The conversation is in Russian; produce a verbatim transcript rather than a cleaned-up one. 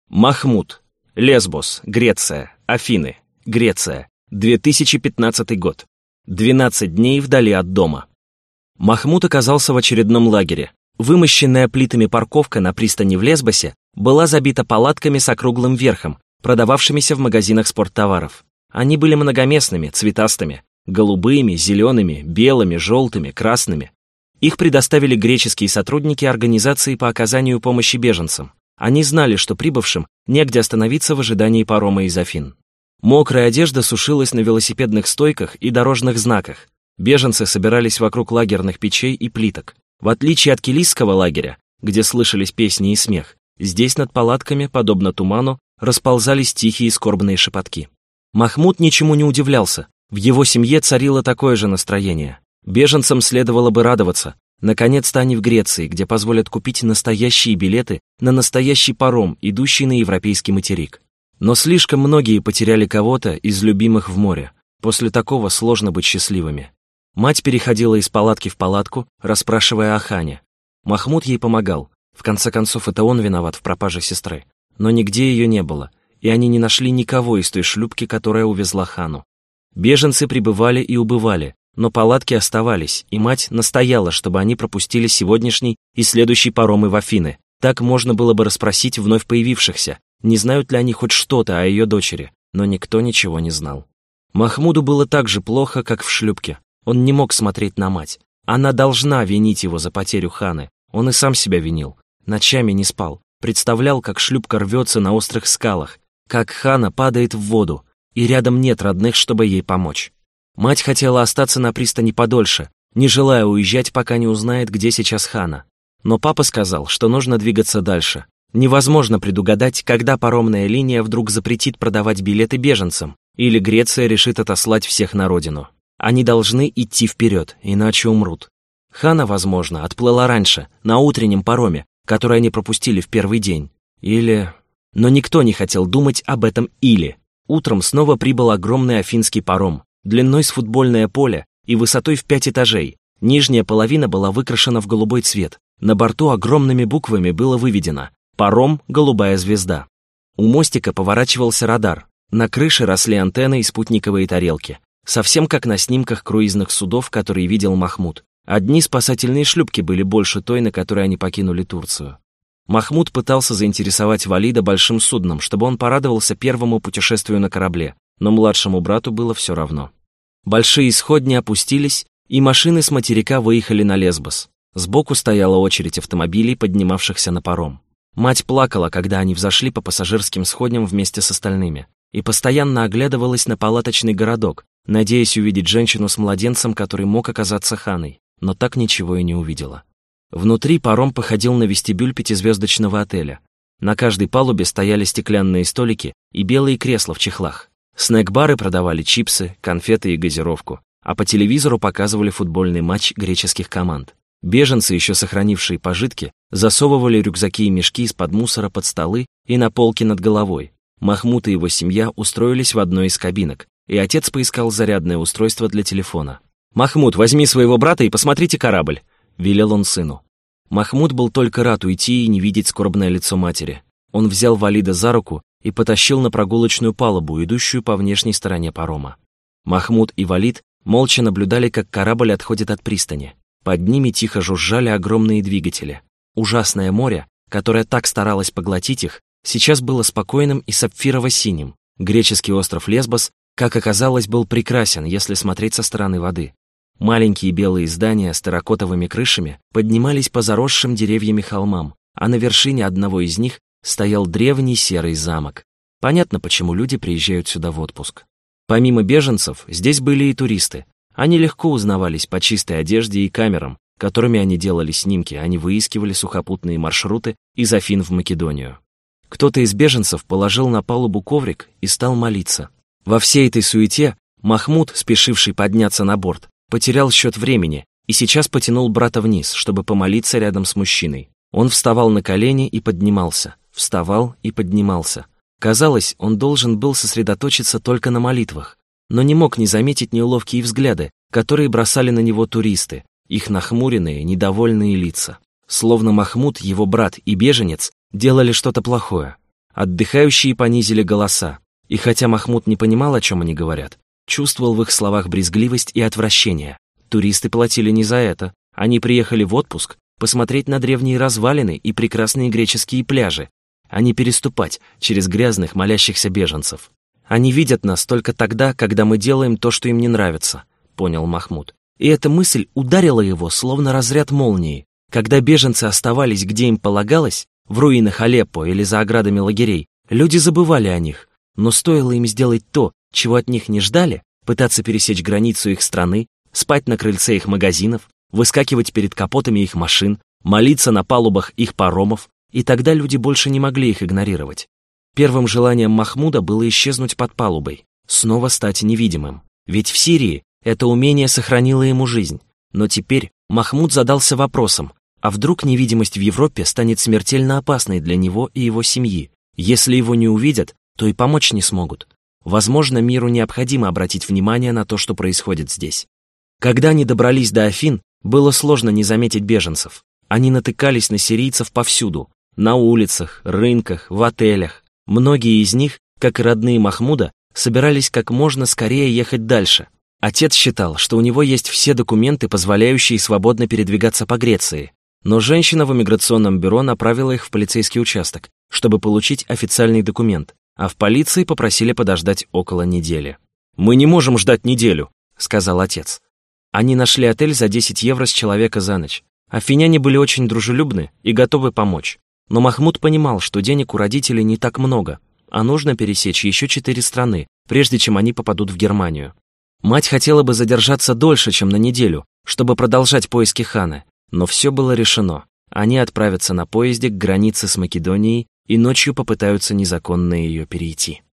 Махмуд. Лесбос, Греция. Афины, Греция. две тысячи пятнадцатый год. двенадцать дней вдали от дома. Махмуд оказался в очередном лагере. Вымощенная плитами парковка на пристани в Лесбосе была забита палатками с округлым верхом, продававшимися в магазинах спорттоваров. Они были многоместными, цветастыми, голубыми, зелеными, белыми, желтыми, красными. Их предоставили греческие сотрудники организации по оказанию помощи беженцам. Они знали, что прибывшим негде остановиться в ожидании парома из Афин. Мокрая одежда сушилась на велосипедных стойках и дорожных знаках. Беженцы собирались вокруг лагерных печей и плиток. В отличие от килийского лагеря, где слышались песни и смех, здесь над палатками, подобно туману, расползались тихие скорбные шепотки. Махмуд ничему не удивлялся. В его семье царило такое же настроение. Беженцам следовало бы радоваться. Наконец-то они в Греции, где позволят купить настоящие билеты на настоящий паром, идущий на европейский материк. Но слишком многие потеряли кого-то из любимых в море. После такого сложно быть счастливыми. Мать переходила из палатки в палатку, расспрашивая о Хане. Махмуд ей помогал. В конце концов, это он виноват в пропаже сестры. Но нигде ее не было, и они не нашли никого из той шлюпки, которая увезла Хану. Беженцы прибывали и убывали, но палатки оставались, и мать настояла, чтобы они пропустили сегодняшний и следующий паромы в Афины. Так можно было бы расспросить вновь появившихся, не знают ли они хоть что-то о ее дочери, но никто ничего не знал. Махмуду было так же плохо, как в шлюпке. Он не мог смотреть на мать. Она должна винить его за потерю Ханы. Он и сам себя винил. Ночами не спал. Представлял, как шлюпка рвется на острых скалах, как Хана падает в воду, и рядом нет родных, чтобы ей помочь. Мать хотела остаться на пристани подольше, не желая уезжать, пока не узнает, где сейчас Хана. Но папа сказал, что нужно двигаться дальше. Невозможно предугадать, когда паромная линия вдруг запретит продавать билеты беженцам, или Греция решит отослать всех на родину. Они должны идти вперед, иначе умрут. Хана, возможно, отплыла раньше, на утреннем пароме, который они пропустили в первый день. Или... Но никто не хотел думать об этом «или». Утром снова прибыл огромный афинский паром, длиной с футбольное поле и высотой в пять этажей. Нижняя половина была выкрашена в голубой цвет. На борту огромными буквами было выведено «Паром, голубая звезда». У мостика поворачивался радар. На крыше росли антенны и спутниковые тарелки. Совсем как на снимках круизных судов, которые видел Махмуд. Одни спасательные шлюпки были больше той, на которой они покинули Турцию. Махмуд пытался заинтересовать Валида большим судном, чтобы он порадовался первому путешествию на корабле, но младшему брату было все равно. Большие сходни опустились, и машины с материка выехали на Лесбос. Сбоку стояла очередь автомобилей, поднимавшихся на паром. Мать плакала, когда они взошли по пассажирским сходням вместе с остальными, и постоянно оглядывалась на палаточный городок, надеясь увидеть женщину с младенцем, который мог оказаться Ханой, но так ничего и не увидела. Внутри паром походил на вестибюль пятизвездочного отеля. На каждой палубе стояли стеклянные столики и белые кресла в чехлах. Снэк-бары продавали чипсы, конфеты и газировку, а по телевизору показывали футбольный матч греческих команд. Беженцы, еще сохранившие пожитки, засовывали рюкзаки и мешки из-под мусора под столы и на полки над головой. Махмуд и его семья устроились в одной из кабинок, и отец поискал зарядное устройство для телефона. «Махмуд, возьми своего брата и посмотрите корабль», — велел он сыну. Махмуд был только рад уйти и не видеть скорбное лицо матери. Он взял Валида за руку и потащил на прогулочную палубу, идущую по внешней стороне парома. Махмуд и Валид молча наблюдали, как корабль отходит от пристани. Под ними тихо жужжали огромные двигатели. Ужасное море, которое так старалось поглотить их, сейчас было спокойным и сапфирово-синим. Греческий остров Лесбос, как оказалось, был прекрасен, если смотреть со стороны воды. Маленькие белые здания с терракотовыми крышами поднимались по заросшим деревьями холмам, а на вершине одного из них стоял древний серый замок. Понятно, почему люди приезжают сюда в отпуск. Помимо беженцев, здесь были и туристы. Они легко узнавались по чистой одежде и камерам, которыми они делали снимки, они выискивали сухопутные маршруты из Афин в Македонию. Кто-то из беженцев положил на палубу коврик и стал молиться. Во всей этой суете Махмуд, спешивший подняться на борт, потерял счет времени и сейчас потянул брата вниз, чтобы помолиться рядом с мужчиной. Он вставал на колени и поднимался, вставал и поднимался. Казалось, он должен был сосредоточиться только на молитвах, но не мог не заметить неловкие взгляды, которые бросали на него туристы, их нахмуренные, недовольные лица. Словно Махмуд, его брат и беженец делали что-то плохое. Отдыхающие понизили голоса, и хотя Махмуд не понимал, о чем они говорят, чувствовал в их словах брезгливость и отвращение. Туристы платили не за это, они приехали в отпуск посмотреть на древние развалины и прекрасные греческие пляжи, а не переступать через грязных молящихся беженцев. Они видят нас только тогда, когда мы делаем то, что им не нравится, понял Махмуд. И эта мысль ударила его, словно разряд молнии. Когда беженцы оставались, где им полагалось, в руинах Алеппо или за оградами лагерей, люди забывали о них. Но стоило им сделать то, чего от них не ждали, пытаться пересечь границу их страны, спать на крыльце их магазинов, выскакивать перед капотами их машин, молиться на палубах их паромов, и тогда люди больше не могли их игнорировать. Первым желанием Махмуда было исчезнуть под палубой, снова стать невидимым. Ведь в Сирии это умение сохранило ему жизнь. Но теперь Махмуд задался вопросом, а вдруг невидимость в Европе станет смертельно опасной для него и его семьи? Если его не увидят, то и помочь не смогут. Возможно, миру необходимо обратить внимание на то, что происходит здесь. Когда они добрались до Афин, было сложно не заметить беженцев. Они натыкались на сирийцев повсюду, на улицах, рынках, в отелях. Многие из них, как и родные Махмуда, собирались как можно скорее ехать дальше. Отец считал, что у него есть все документы, позволяющие свободно передвигаться по Греции, но женщина в иммиграционном бюро направила их в полицейский участок, чтобы получить официальный документ, а в полиции попросили подождать около недели. «Мы не можем ждать неделю», — сказал отец. Они нашли отель за десять евро с человека за ночь. Афиняне были очень дружелюбны и готовы помочь. Но Махмуд понимал, что денег у родителей не так много, а нужно пересечь еще четыре страны, прежде чем они попадут в Германию. Мать хотела бы задержаться дольше, чем на неделю, чтобы продолжать поиски Ханы, но все было решено. Они отправятся на поезде к границе с Македонией и ночью попытаются незаконно ее перейти.